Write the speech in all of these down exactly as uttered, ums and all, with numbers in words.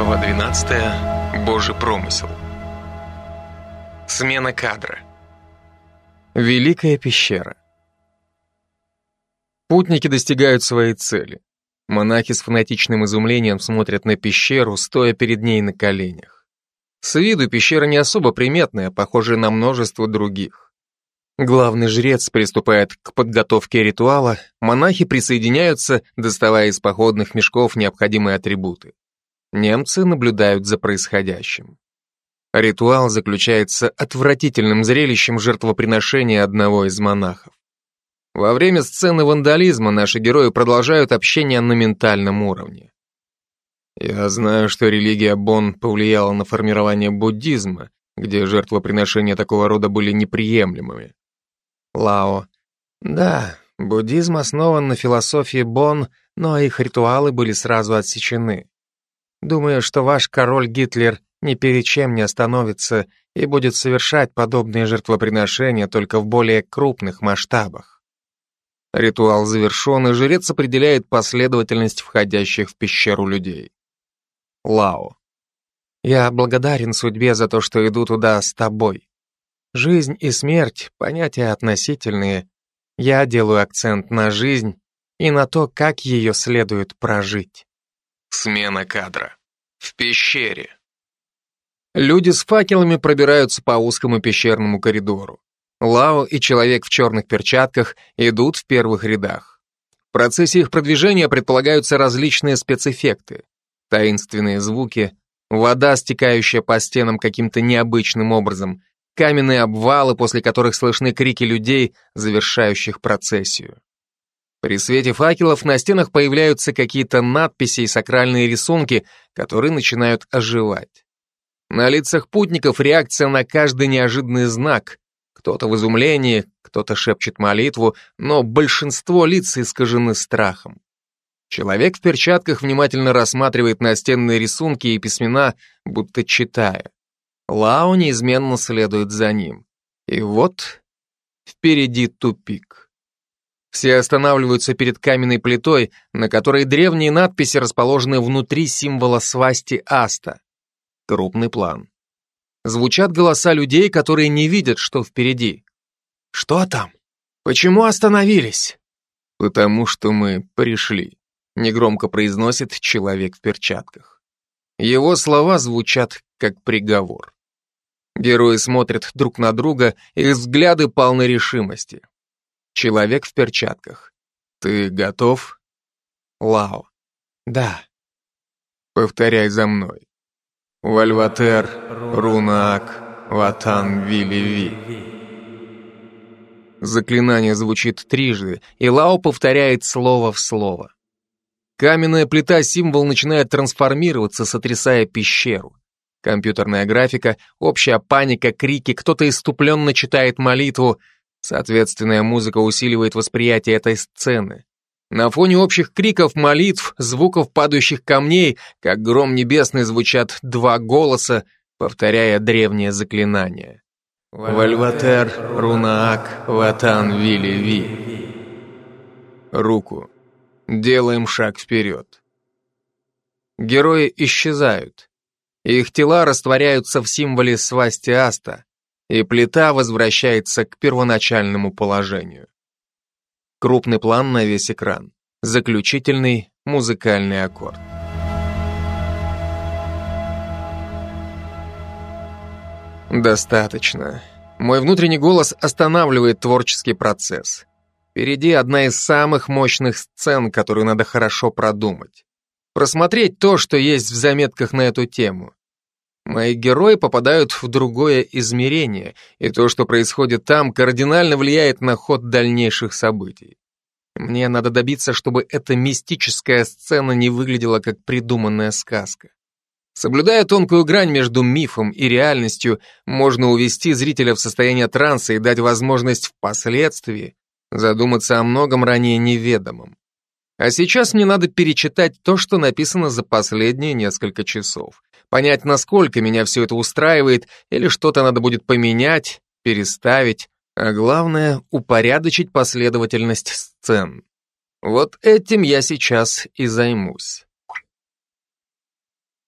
Глава двенадцатая. Божий промысел. Смена кадра. Великая пещера. Путники достигают своей цели. Монахи с фанатичным изумлением смотрят на пещеру, стоя перед ней на коленях. С виду пещера не особо приметная, похожая на множество других. Главный жрец приступает к подготовке ритуала, монахи присоединяются, доставая из походных мешков необходимые атрибуты. Немцы наблюдают за происходящим. Ритуал заключается отвратительным зрелищем жертвоприношения одного из монахов. Во время сцены вандализма наши герои продолжают общение на ментальном уровне. Я знаю, что религия Бон повлияла на формирование буддизма, где жертвоприношения такого рода были неприемлемыми. Лао. Да, буддизм основан на философии Бон, но их ритуалы были сразу отсечены. Думаю, что ваш король Гитлер ни перед чем не остановится и будет совершать подобные жертвоприношения только в более крупных масштабах. Ритуал завершен, и жрец определяет последовательность входящих в пещеру людей. Лао. Я благодарен судьбе за то, что иду туда с тобой. Жизнь и смерть — понятия относительные. Я делаю акцент на жизнь и на то, как ее следует прожить. Смена кадра. В пещере. Люди с факелами пробираются по узкому пещерному коридору. Лао и человек в черных перчатках идут в первых рядах. В процессе их продвижения предполагаются различные спецэффекты. Таинственные звуки, вода, стекающая по стенам каким-то необычным образом, каменные обвалы, после которых слышны крики людей, завершающих процессию. При свете факелов на стенах появляются какие-то надписи и сакральные рисунки, которые начинают оживать. На лицах путников реакция на каждый неожиданный знак. Кто-то в изумлении, кто-то шепчет молитву, но большинство лиц искажены страхом. Человек в перчатках внимательно рассматривает настенные рисунки и письмена, будто читая. Лао неизменно следует за ним. И вот впереди тупик. Все останавливаются перед каменной плитой, на которой древние надписи расположены внутри символа свасти Аста. Крупный план. Звучат голоса людей, которые не видят, что впереди. «Что там? Почему остановились?» «Потому что мы пришли», — негромко произносит человек в перчатках. Его слова звучат как приговор. Герои смотрят друг на друга, их взгляды полны решимости. Человек в перчатках. Ты готов? Лао. Да. Повторяй за мной. Вальватер, Рунаак, Ватан, Вили-Ви. Заклинание звучит трижды, и Лао повторяет слово в слово. Каменная плита-символ начинает трансформироваться, сотрясая пещеру. Компьютерная графика, общая паника, крики, кто-то исступленно читает молитву. Соответственная музыка усиливает восприятие этой сцены. На фоне общих криков, молитв, звуков падающих камней, как гром небесный, звучат два голоса, повторяя древнее заклинание. Вальватер, Рунаак, Ватан, Вили-Ви. Руку. Делаем шаг вперед. Герои исчезают. Их тела растворяются в символе свасти Аста, и плита возвращается к первоначальному положению. Крупный план на весь экран. Заключительный музыкальный аккорд. Достаточно. Мой внутренний голос останавливает творческий процесс. Впереди одна из самых мощных сцен, которую надо хорошо продумать. Просмотреть то, что есть в заметках на эту тему. Мои герои попадают в другое измерение, и то, что происходит там, кардинально влияет на ход дальнейших событий. Мне надо добиться, чтобы эта мистическая сцена не выглядела как придуманная сказка. Соблюдая тонкую грань между мифом и реальностью, можно увести зрителя в состояние транса и дать возможность впоследствии задуматься о многом ранее неведомом. А сейчас мне надо перечитать то, что написано за последние несколько часов. Понять, насколько меня все это устраивает, или что-то надо будет поменять, переставить, а главное, упорядочить последовательность сцен. Вот этим я сейчас и займусь.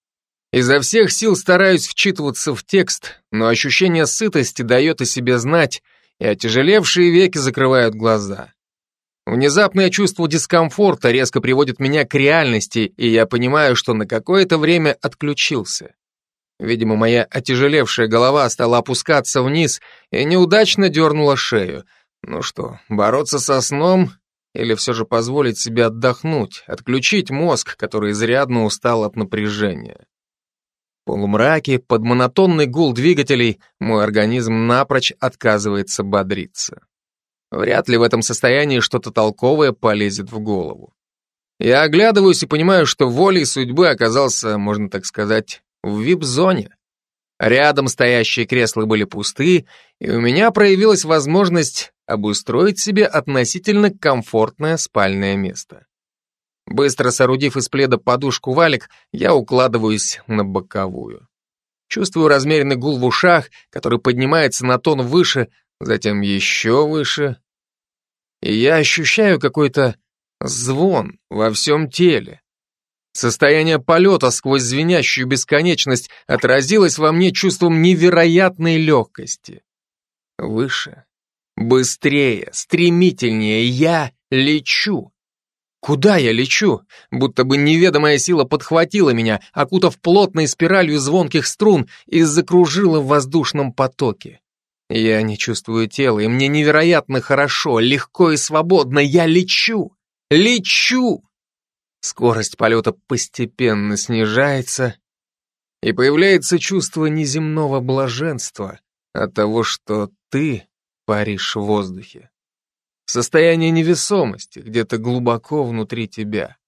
Изо всех сил стараюсь вчитываться в текст, но ощущение сытости дает о себе знать, и отяжелевшие веки закрывают глаза. Внезапное чувство дискомфорта резко приводит меня к реальности, и я понимаю, что на какое-то время отключился. Видимо, моя отяжелевшая голова стала опускаться вниз и неудачно дернула шею. Ну что, бороться со сном или все же позволить себе отдохнуть, отключить мозг, который изрядно устал от напряжения? В полумраке, под монотонный гул двигателей, мой организм напрочь отказывается бодриться. Вряд ли в этом состоянии что-то толковое полезет в голову. Я оглядываюсь и понимаю, что волей судьбы оказался, можно так сказать, в вип-зоне. Рядом стоящие кресла были пусты, и у меня проявилась возможность обустроить себе относительно комфортное спальное место. Быстро соорудив из пледа подушку валик, я укладываюсь на боковую. Чувствую размеренный гул в ушах, который поднимается на тон выше, затем еще выше. И я ощущаю какой-то звон во всем теле. Состояние полета сквозь звенящую бесконечность отразилось во мне чувством невероятной легкости. Выше, быстрее, стремительнее я лечу. Куда я лечу? Будто бы неведомая сила подхватила меня, окутав плотной спиралью звонких струн и закружила в воздушном потоке. Я не чувствую тела, и мне невероятно хорошо, легко и свободно. Я лечу! Лечу! Скорость полета постепенно снижается, и появляется чувство неземного блаженства от того, что ты паришь в воздухе. Состояние невесомости где-то глубоко внутри тебя.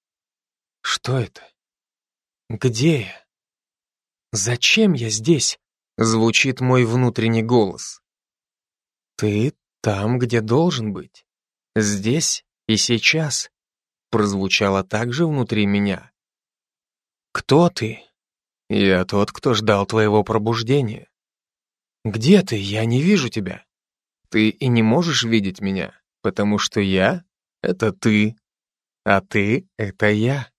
Что это? Где я? Зачем я здесь? Звучит мой внутренний голос. Ты там, где должен быть. Здесь и сейчас. Прозвучало также внутри меня. Кто ты? Я тот, кто ждал твоего пробуждения. Где ты? Я не вижу тебя. Ты и не можешь видеть меня, потому что я — это ты, а ты — это я.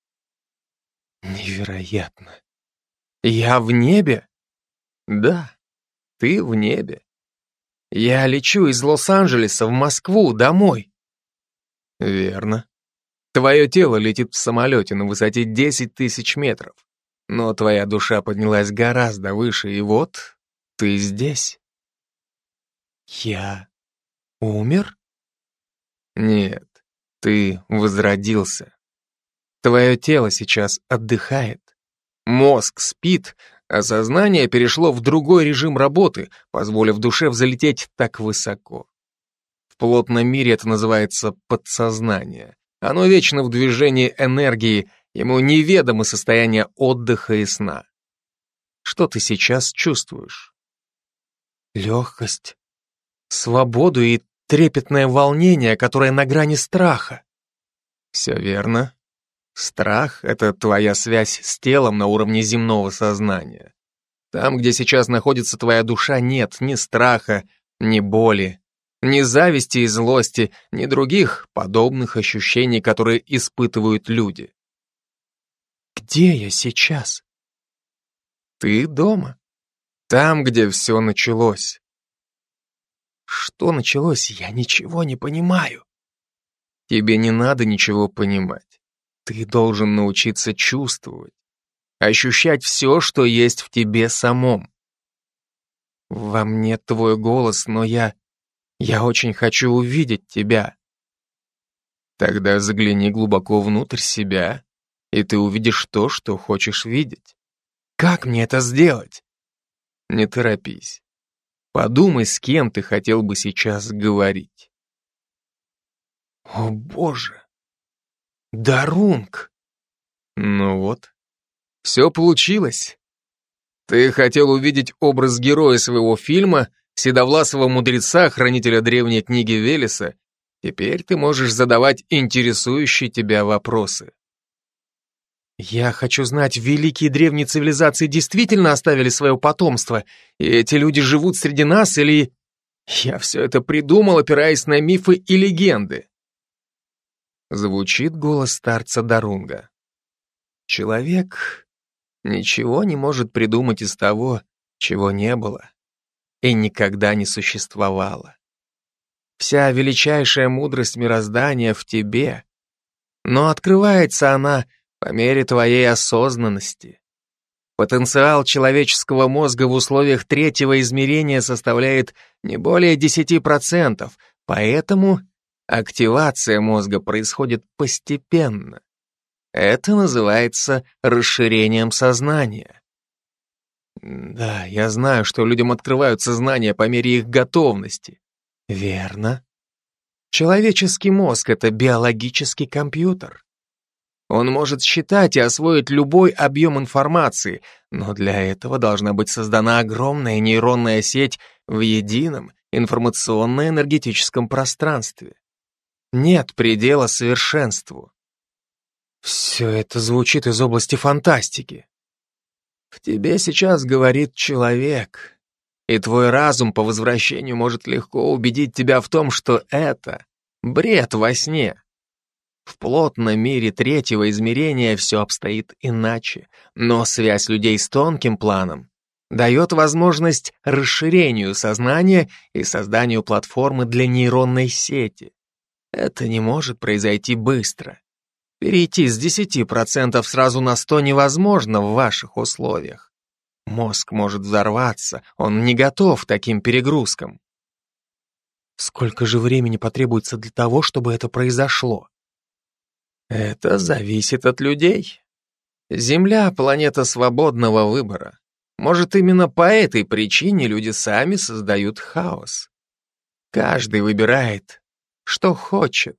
Невероятно. Я в небе? Да, ты в небе. Я лечу из Лос-Анджелеса в Москву, домой. Верно. Твое тело летит в самолете на высоте десять тысяч метров, но твоя душа поднялась гораздо выше, и вот ты здесь. Я умер? Нет, ты возродился. Твое тело сейчас отдыхает. Мозг спит, а сознание перешло в другой режим работы, позволив душе взлететь так высоко. В плотном мире это называется подсознание. Оно вечно в движении энергии, ему неведомо состояние отдыха и сна. Что ты сейчас чувствуешь? Легкость, свободу и трепетное волнение, которое на грани страха. Все верно. Страх — это твоя связь с телом на уровне земного сознания. Там, где сейчас находится твоя душа, нет ни страха, ни боли, ни зависти и злости, ни других подобных ощущений, которые испытывают люди. Где я сейчас? Ты дома. Там, где все началось. Что началось? Я ничего не понимаю. Тебе не надо ничего понимать. Ты должен научиться чувствовать, ощущать все, что есть в тебе самом. Во мне твой голос, но я... Я очень хочу увидеть тебя. Тогда загляни глубоко внутрь себя, и ты увидишь то, что хочешь видеть. Как мне это сделать? Не торопись. Подумай, с кем ты хотел бы сейчас говорить. О, Боже! Дарунг! Ну вот, все получилось. Ты хотел увидеть образ героя своего фильма, седовласого мудреца, хранителя древней книги Велеса. Теперь ты можешь задавать интересующие тебя вопросы. Я хочу знать, великие древние цивилизации действительно оставили свое потомство, и эти люди живут среди нас, или... Я все это придумал, опираясь на мифы и легенды. Звучит голос старца Дарунга. Человек ничего не может придумать из того, чего не было и никогда не существовало. Вся величайшая мудрость мироздания в тебе, но открывается она по мере твоей осознанности. Потенциал человеческого мозга в условиях третьего измерения составляет не более десять процентов, поэтому активация мозга происходит постепенно. Это называется расширением сознания. Да, я знаю, что людям открывают сознание по мере их готовности. Верно. Человеческий мозг — это биологический компьютер. Он может считать и освоить любой объем информации, но для этого должна быть создана огромная нейронная сеть в едином информационно-энергетическом пространстве. Нет предела совершенству. Все это звучит из области фантастики. В тебе сейчас говорит человек, и твой разум по возвращению может легко убедить тебя в том, что это бред во сне. В плотном мире третьего измерения все обстоит иначе, но связь людей с тонким планом дает возможность расширению сознания и созданию платформы для нейронной сети. Это не может произойти быстро. Перейти с десяти процентов сразу на сто невозможно в ваших условиях. Мозг может взорваться, он не готов к таким перегрузкам. Сколько же времени потребуется для того, чтобы это произошло? Это зависит от людей. Земля — планета свободного выбора. Может, именно по этой причине люди сами создают хаос. Каждый выбирает, что хочет.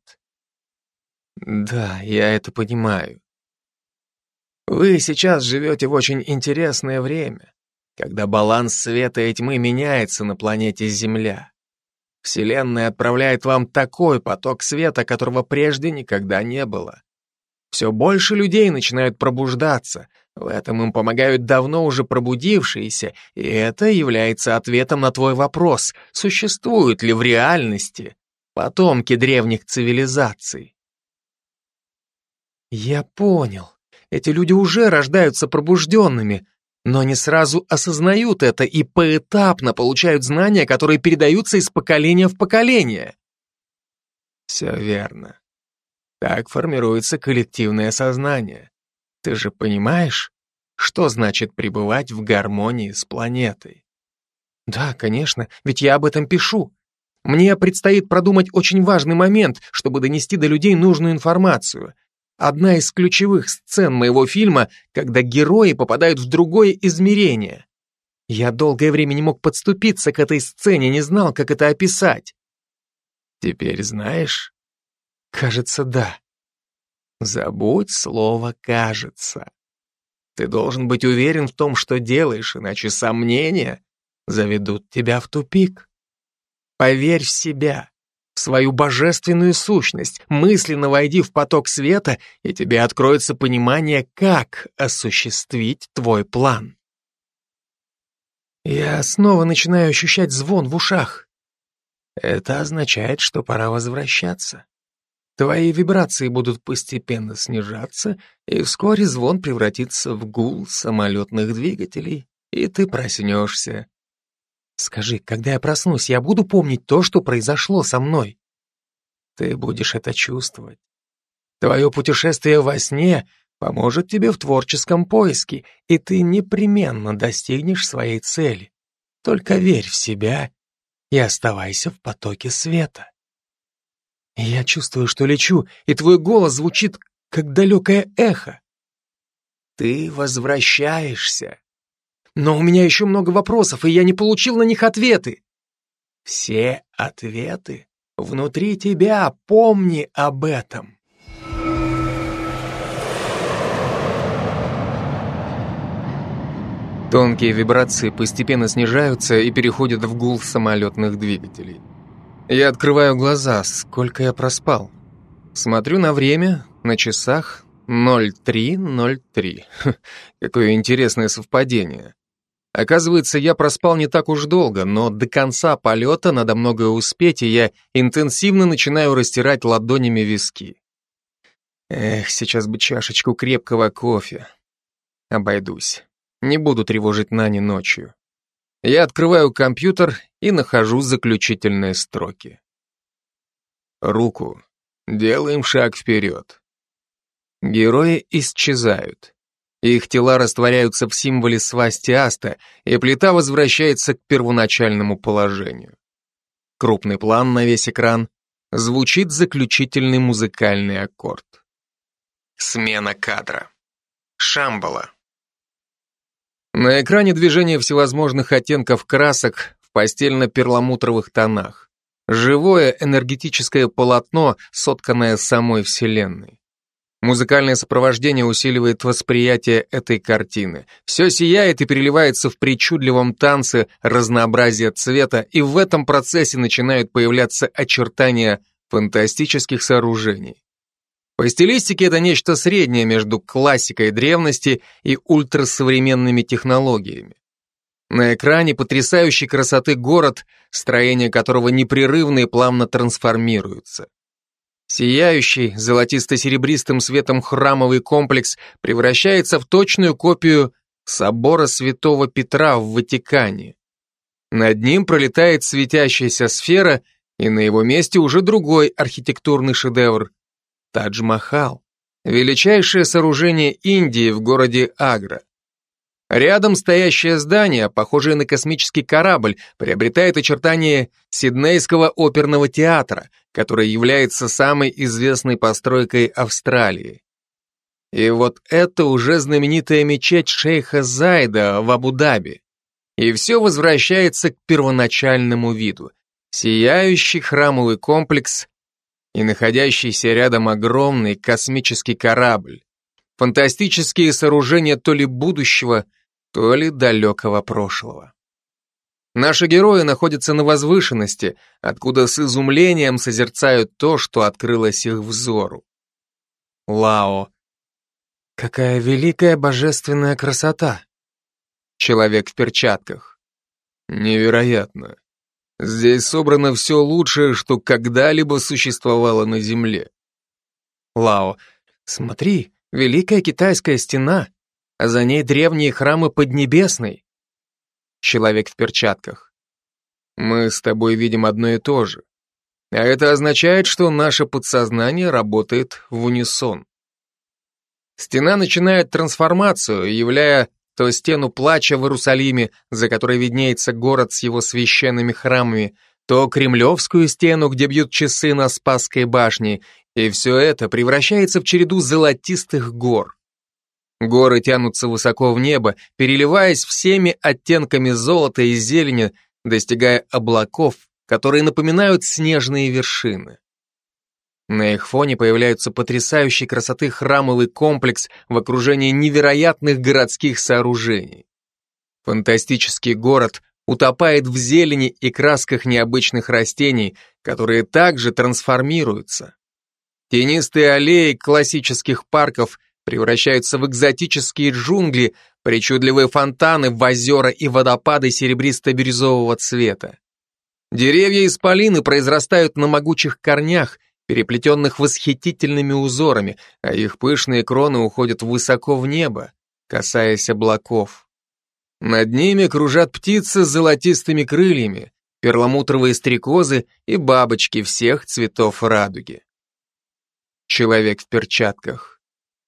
Да, я это понимаю. Вы сейчас живете в очень интересное время, когда баланс света и тьмы меняется на планете Земля. Вселенная отправляет вам такой поток света, которого прежде никогда не было. Все больше людей начинают пробуждаться. В этом им помогают давно уже пробудившиеся, и это является ответом на твой вопрос, существуют ли в реальности потомки древних цивилизаций. Я понял. Эти люди уже рождаются пробужденными, но не сразу осознают это и поэтапно получают знания, которые передаются из поколения в поколение. Все верно. Так формируется коллективное сознание. Ты же понимаешь, что значит пребывать в гармонии с планетой? Да, конечно, ведь я об этом пишу. Мне предстоит продумать очень важный момент, чтобы донести до людей нужную информацию. Одна из ключевых сцен моего фильма, когда герои попадают в другое измерение. Я долгое время не мог подступиться к этой сцене, не знал, как это описать. Теперь знаешь? Кажется, да. Забудь слово «кажется». Ты должен быть уверен в том, что делаешь, иначе сомнения заведут тебя в тупик. Поверь в себя, в свою божественную сущность, мысленно войди в поток света, и тебе откроется понимание, как осуществить твой план. Я снова начинаю ощущать звон в ушах. Это означает, что пора возвращаться. Твои вибрации будут постепенно снижаться, и вскоре звон превратится в гул самолетных двигателей, и ты проснешься. Скажи, когда я проснусь, я буду помнить то, что произошло со мной? Ты будешь это чувствовать. Твое путешествие во сне поможет тебе в творческом поиске, и ты непременно достигнешь своей цели. Только верь в себя и оставайся в потоке света. Я чувствую, что лечу, и твой голос звучит, как далекое эхо. Ты возвращаешься. Но у меня еще много вопросов, и я не получил на них ответы. Все ответы внутри тебя, помни об этом. Тонкие вибрации постепенно снижаются и переходят в гул самолетных двигателей. Я открываю глаза, сколько я проспал. Смотрю на время, на часах ноль три ноль три. Какое интересное совпадение. Оказывается, я проспал не так уж долго, но до конца полета надо многое успеть, и я интенсивно начинаю растирать ладонями виски. Эх, сейчас бы чашечку крепкого кофе. Обойдусь. Не буду тревожить Нани ночью. Я открываю компьютер и нахожу заключительные строки. Руку. Делаем шаг вперед. Герои исчезают. Их тела растворяются в символе свастиаста, и плита возвращается к первоначальному положению. Крупный план на весь экран. Звучит заключительный музыкальный аккорд. Смена кадра. Шамбала. На экране движение всевозможных оттенков красок в постельно-перламутровых тонах. Живое энергетическое полотно, сотканное самой Вселенной. Музыкальное сопровождение усиливает восприятие этой картины. Все сияет и переливается в причудливом танце разнообразия цвета, и в этом процессе начинают появляться очертания фантастических сооружений. По стилистике это нечто среднее между классикой древности и ультрасовременными технологиями. На экране потрясающей красоты город, строение которого непрерывно и плавно трансформируется. Сияющий золотисто-серебристым светом храмовый комплекс превращается в точную копию собора Святого Петра в Ватикане. Над ним пролетает светящаяся сфера, и на его месте уже другой архитектурный шедевр – Тадж-Махал, величайшее сооружение Индии в городе Агра. Рядом стоящее здание, похожее на космический корабль, приобретает очертания Сиднейского оперного театра, который является самой известной постройкой Австралии. И вот это уже знаменитая мечеть шейха Зайда в Абу-Даби. И все возвращается к первоначальному виду. Сияющий храмовый комплекс и находящийся рядом огромный космический корабль. Фантастические сооружения то ли будущего, то ли далекого прошлого. Наши герои находятся на возвышенности, откуда с изумлением созерцают то, что открылось их взору. Лао. Какая великая божественная красота. Человек в перчатках. Невероятно. Здесь собрано все лучшее, что когда-либо существовало на Земле. Лао. Смотри, великая китайская стена, а за ней древние храмы Поднебесной. Человек в перчатках. Мы с тобой видим одно и то же. А это означает, что наше подсознание работает в унисон. Стена начинает трансформацию, являя то стену плача в Иерусалиме, за которой виднеется город с его священными храмами, то Кремлевскую стену, где бьют часы на Спасской башне, и все это превращается в череду золотистых гор. Горы тянутся высоко в небо, переливаясь всеми оттенками золота и зелени, достигая облаков, которые напоминают снежные вершины. На их фоне появляются потрясающей красоты храмовый комплекс в окружении невероятных городских сооружений. Фантастический город утопает в зелени и красках необычных растений, которые также трансформируются. Тенистые аллеи классических парков превращаются в экзотические джунгли, причудливые фонтаны в озера и водопады серебристо-бирюзового цвета. Деревья исполины произрастают на могучих корнях, переплетенных восхитительными узорами, а их пышные кроны уходят высоко в небо, касаясь облаков. Над ними кружат птицы с золотистыми крыльями, перламутровые стрекозы и бабочки всех цветов радуги. Человек в перчатках.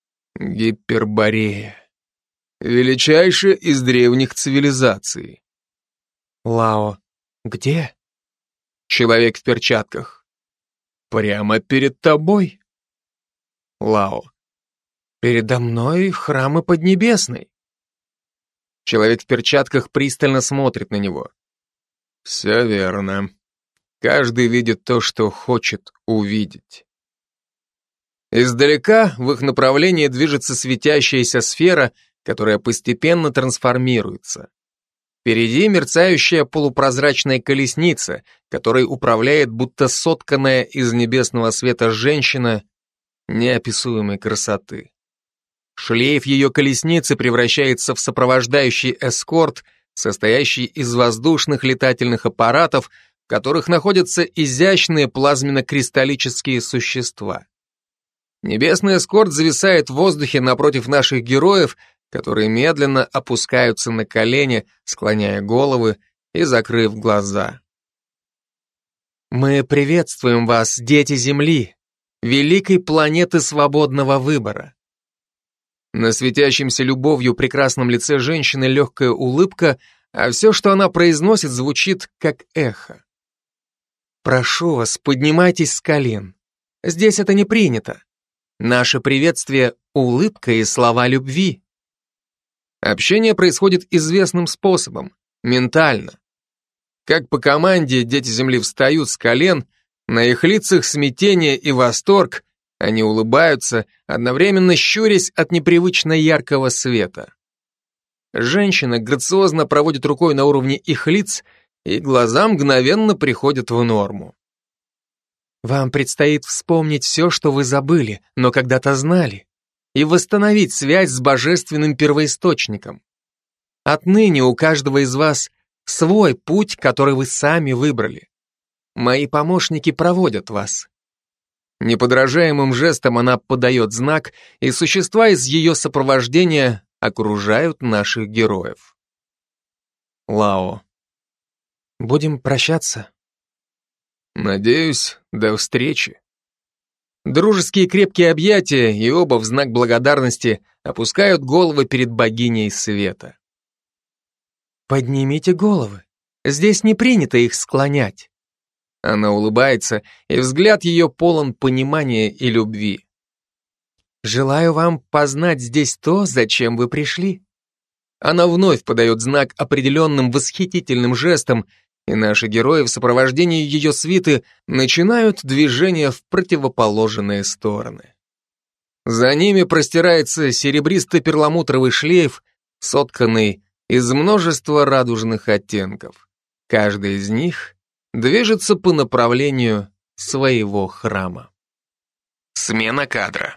Гиперборея. Величайшая из древних цивилизаций. Лао. Где? Человек в перчатках. Прямо перед тобой. Лао. Передо мной храмы Поднебесной. Человек в перчатках пристально смотрит на него. Все верно. Каждый видит то, что хочет увидеть. Издалека в их направлении движется светящаяся сфера, которая постепенно трансформируется. Впереди мерцающая полупрозрачная колесница, которой управляет будто сотканная из небесного света женщина неописуемой красоты. Шлейф ее колесницы превращается в сопровождающий эскорт, состоящий из воздушных летательных аппаратов, в которых находятся изящные плазменно-кристаллические существа. Небесный эскорт зависает в воздухе напротив наших героев, которые медленно опускаются на колени, склоняя головы и закрыв глаза. Мы приветствуем вас, дети Земли, великой планеты свободного выбора. На светящемся любовью прекрасном лице женщины легкая улыбка, а все, что она произносит, звучит как эхо. Прошу вас, поднимайтесь с колен. Здесь это не принято. Наше приветствие — улыбка и слова любви. Общение происходит известным способом, ментально. Как по команде дети Земли встают с колен, на их лицах смятение и восторг, они улыбаются, одновременно щурясь от непривычно яркого света. Женщина грациозно проводит рукой на уровне их лиц, и глаза мгновенно приходят в норму. Вам предстоит вспомнить все, что вы забыли, но когда-то знали, и восстановить связь с божественным первоисточником. Отныне у каждого из вас свой путь, который вы сами выбрали. Мои помощники проводят вас. Неподражаемым жестом она подает знак, и существа из ее сопровождения окружают наших героев. Лао. Будем прощаться? Надеюсь, до встречи. Дружеские крепкие объятия, и оба в знак благодарности опускают головы перед богиней света. Поднимите головы. Здесь не принято их склонять. Она улыбается, и взгляд ее полон понимания и любви. Желаю вам познать здесь то, зачем вы пришли. Она вновь подает знак определенным восхитительным жестом, и наши герои в сопровождении ее свиты начинают движение в противоположные стороны. За ними простирается серебристо-перламутровый шлейф, сотканный из множества радужных оттенков. Каждый из них движется по направлению своего храма. Смена кадра.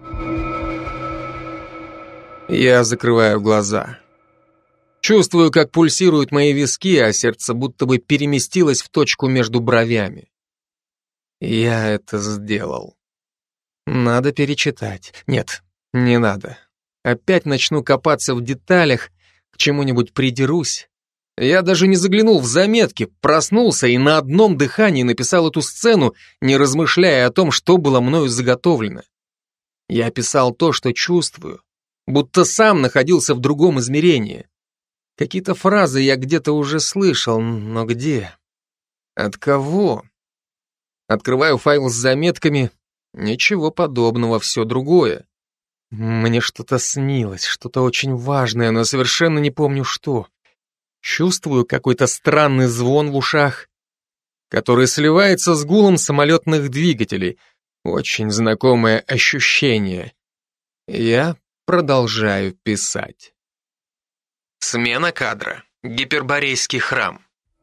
Я закрываю глаза. Чувствую, как пульсируют мои виски, а сердце будто бы переместилось в точку между бровями. Я это сделал. Надо перечитать. Нет, не надо. Опять начну копаться в деталях, к чему-нибудь придерусь. Я даже не заглянул в заметки, проснулся и на одном дыхании написал эту сцену, не размышляя о том, что было мною заготовлено. Я писал то, что чувствую, будто сам находился в другом измерении. Какие-то фразы я где-то уже слышал, но где? От кого? Открываю файл с заметками. Ничего подобного, все другое. Мне что-то снилось, что-то очень важное, но совершенно не помню что. Чувствую какой-то странный звон в ушах, который сливается с гулом самолетных двигателей. Очень знакомое ощущение. Я продолжаю писать. Смена кадра. Гиперборейский храм.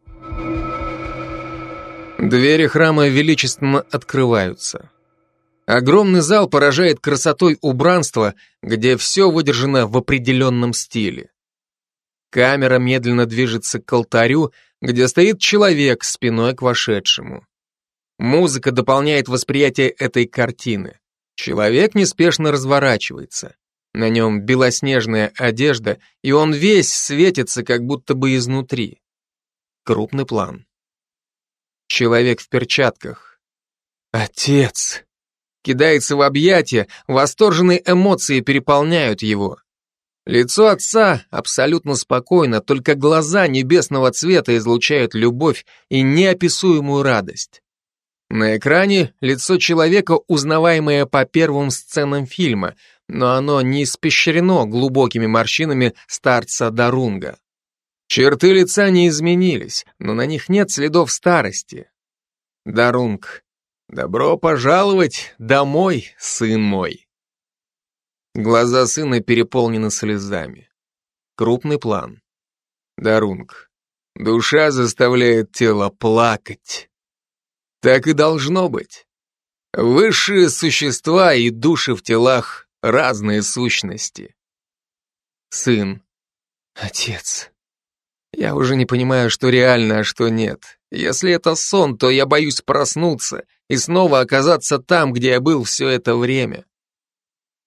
Двери храма величественно открываются. Огромный зал поражает красотой убранства, где все выдержано в определенном стиле. Камера медленно движется к алтарю, где стоит человек спиной к вошедшему. Музыка дополняет восприятие этой картины. Человек неспешно разворачивается. На нем белоснежная одежда, и он весь светится, как будто бы изнутри. Крупный план. Человек в перчатках. Отец! Кидается в объятия, восторженные эмоции переполняют его. Лицо отца абсолютно спокойно, только глаза небесного цвета излучают любовь и неописуемую радость. На экране лицо человека, узнаваемое по первым сценам фильма, но оно не испещрено глубокими морщинами старца Дарунга. Черты лица не изменились, но на них нет следов старости. Дарунг, добро пожаловать домой, сын мой. Глаза сына переполнены слезами. Крупный план. Дарунг, душа заставляет тело плакать. Так и должно быть. Высшие существа и души в телах — разные сущности. Сын. Отец. Я уже не понимаю, что реально, а что нет. Если это сон, то я боюсь проснуться и снова оказаться там, где я был все это время.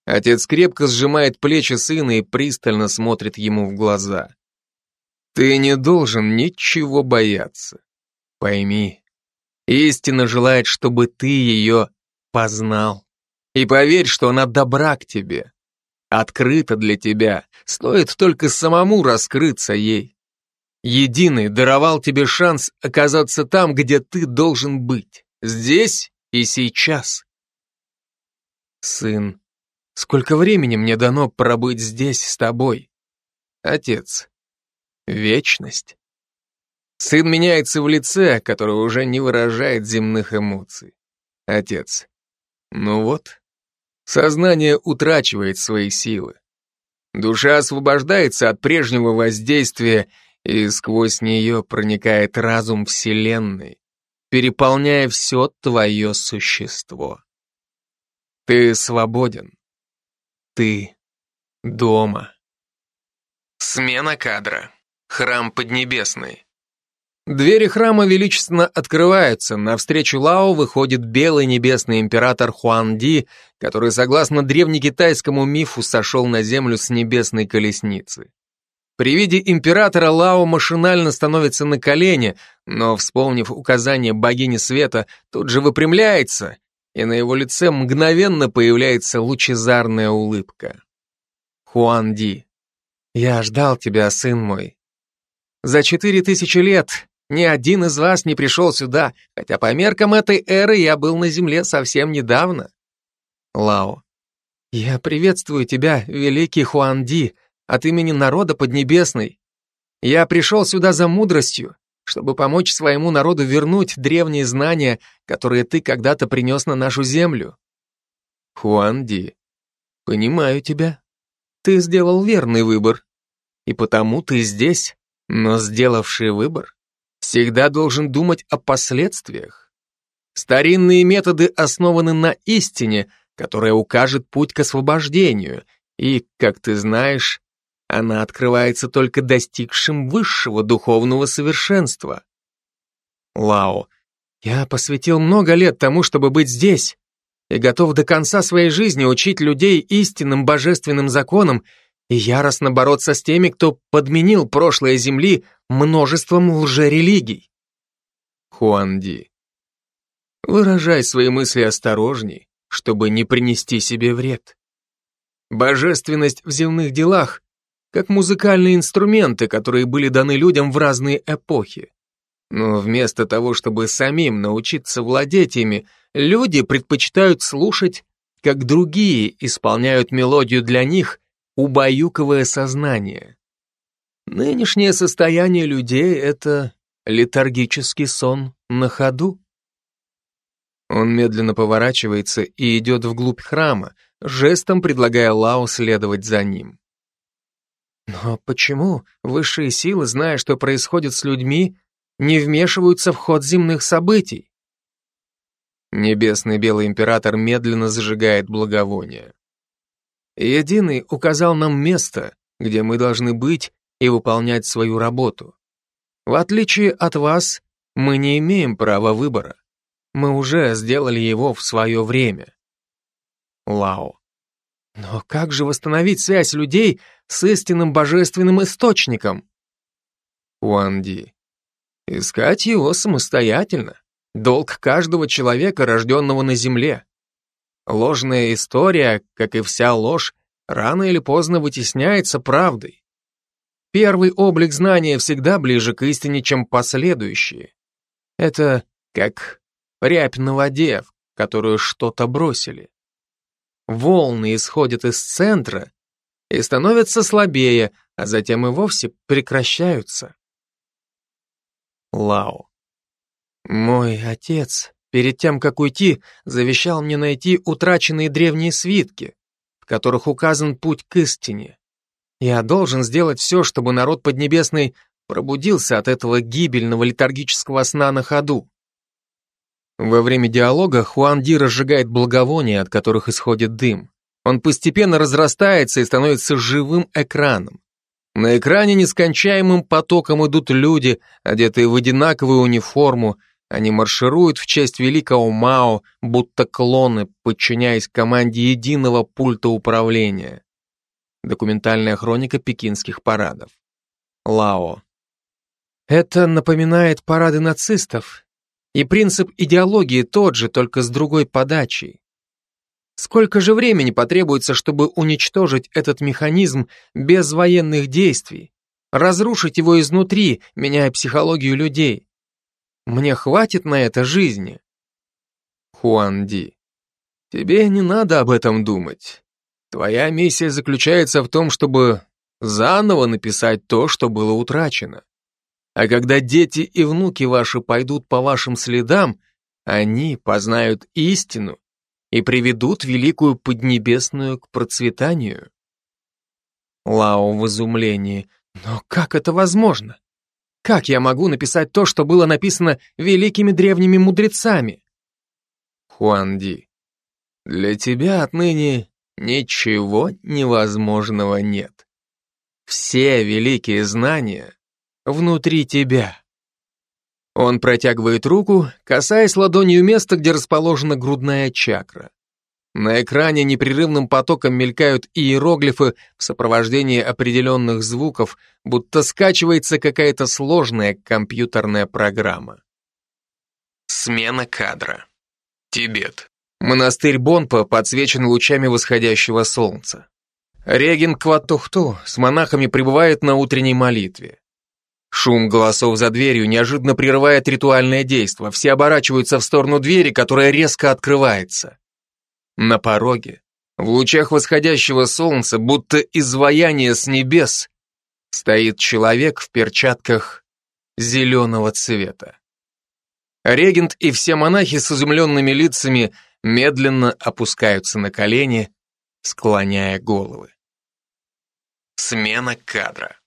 Отец крепко сжимает плечи сына и пристально смотрит ему в глаза. Ты не должен ничего бояться. Пойми, истина желает, чтобы ты ее познал. И поверь, что она добра к тебе, открыта для тебя, стоит только самому раскрыться ей. Единый даровал тебе шанс оказаться там, где ты должен быть, здесь и сейчас. Сын, сколько времени мне дано пробыть здесь с тобой? Отец, вечность. Сын меняется в лице, которое уже не выражает земных эмоций. Отец, ну вот, сознание утрачивает свои силы. Душа освобождается от прежнего воздействия, и сквозь нее проникает разум Вселенной, переполняя все твое существо. Ты свободен. Ты дома. Смена кадра. Храм Поднебесный. Двери храма величественно открываются, навстречу Лао выходит белый небесный император Хуанди, который, согласно древнекитайскому мифу, сошел на землю с небесной колесницы. При виде императора Лао машинально становится на колени, но, вспомнив указание богини света, тут же выпрямляется, и на его лице мгновенно появляется лучезарная улыбка. Хуанди, я ждал тебя, сын мой. За четыре тысячи лет ни один из вас не пришел сюда, хотя по меркам этой эры я был на земле совсем недавно. Лао, я приветствую тебя, великий Хуанди, от имени народа Поднебесной. Я пришел сюда за мудростью, чтобы помочь своему народу вернуть древние знания, которые ты когда-то принес на нашу землю. Хуанди, понимаю тебя. Ты сделал верный выбор, и потому ты здесь, но сделавший выбор всегда должен думать о последствиях. Старинные методы основаны на истине, которая укажет путь к освобождению, и, как ты знаешь, она открывается только достигшим высшего духовного совершенства. Лао, я посвятил много лет тому, чтобы быть здесь, и готов до конца своей жизни учить людей истинным божественным законам и яростно бороться с теми, кто подменил прошлое Земли множеством лжерелигий. Хуанди, выражай свои мысли осторожней, чтобы не принести себе вред. Божественность в земных делах как музыкальные инструменты, которые были даны людям в разные эпохи. Но вместо того, чтобы самим научиться владеть ими, люди предпочитают слушать, как другие исполняют мелодию для них, убаюкивая сознание. Нынешнее состояние людей — это летаргический сон на ходу. Он медленно поворачивается и идет вглубь храма, жестом предлагая Лао следовать за ним. Но почему высшие силы, зная, что происходит с людьми, не вмешиваются в ход земных событий? Небесный белый император медленно зажигает благовоние. Единый указал нам место, где мы должны быть и выполнять свою работу. В отличие от вас, мы не имеем права выбора. Мы уже сделали его в свое время. Лао. Но как же восстановить связь людей с истинным божественным источником? Хуанди. Искать его самостоятельно. Долг каждого человека, рожденного на земле. Ложная история, как и вся ложь, рано или поздно вытесняется правдой. Первый облик знания всегда ближе к истине, чем последующие. Это как рябь на воде, в которую что-то бросили. Волны исходят из центра и становятся слабее, а затем и вовсе прекращаются. Лао. Мой отец, перед тем, как уйти, завещал мне найти утраченные древние свитки, в которых указан путь к истине. Я должен сделать все, чтобы народ Поднебесный пробудился от этого гибельного летаргического сна на ходу. Во время диалога Хуанди разжигает благовония, от которых исходит дым. Он постепенно разрастается и становится живым экраном. На экране нескончаемым потоком идут люди, одетые в одинаковую униформу, Они маршируют в честь великого Мао, будто клоны, подчиняясь команде единого пульта управления. Документальная хроника пекинских парадов. Лао. Это напоминает парады нацистов. И принцип идеологии тот же, только с другой подачей. Сколько же времени потребуется, чтобы уничтожить этот механизм без военных действий, разрушить его изнутри, меняя психологию людей? Мне хватит на это жизни. Хуан Ди. Тебе не надо об этом думать. Твоя миссия заключается в том, чтобы заново написать то, что было утрачено. А когда дети и внуки ваши пойдут по вашим следам, они познают истину и приведут Великую Поднебесную к процветанию. Лао в изумлении. Но как это возможно? Как я могу написать то, что было написано великими древними мудрецами? Хуан Ди. Для тебя отныне ничего невозможного нет. Все великие знания внутри тебя. Он протягивает руку, касаясь ладонью места, где расположена грудная чакра. На экране непрерывным потоком мелькают иероглифы в сопровождении определенных звуков, будто скачивается какая-то сложная компьютерная программа. Смена кадра. Тибет. Монастырь Бонпа подсвечен лучами восходящего солнца. Регент Кваттухту с монахами пребывает на утренней молитве. Шум голосов за дверью неожиданно прерывает ритуальное действо. Все оборачиваются в сторону двери, которая резко открывается. На пороге, в лучах восходящего солнца, будто изваяние с небес, стоит человек в перчатках зеленого цвета. Регент и все монахи с изумленными лицами медленно опускаются на колени, склоняя головы. Смена кадра.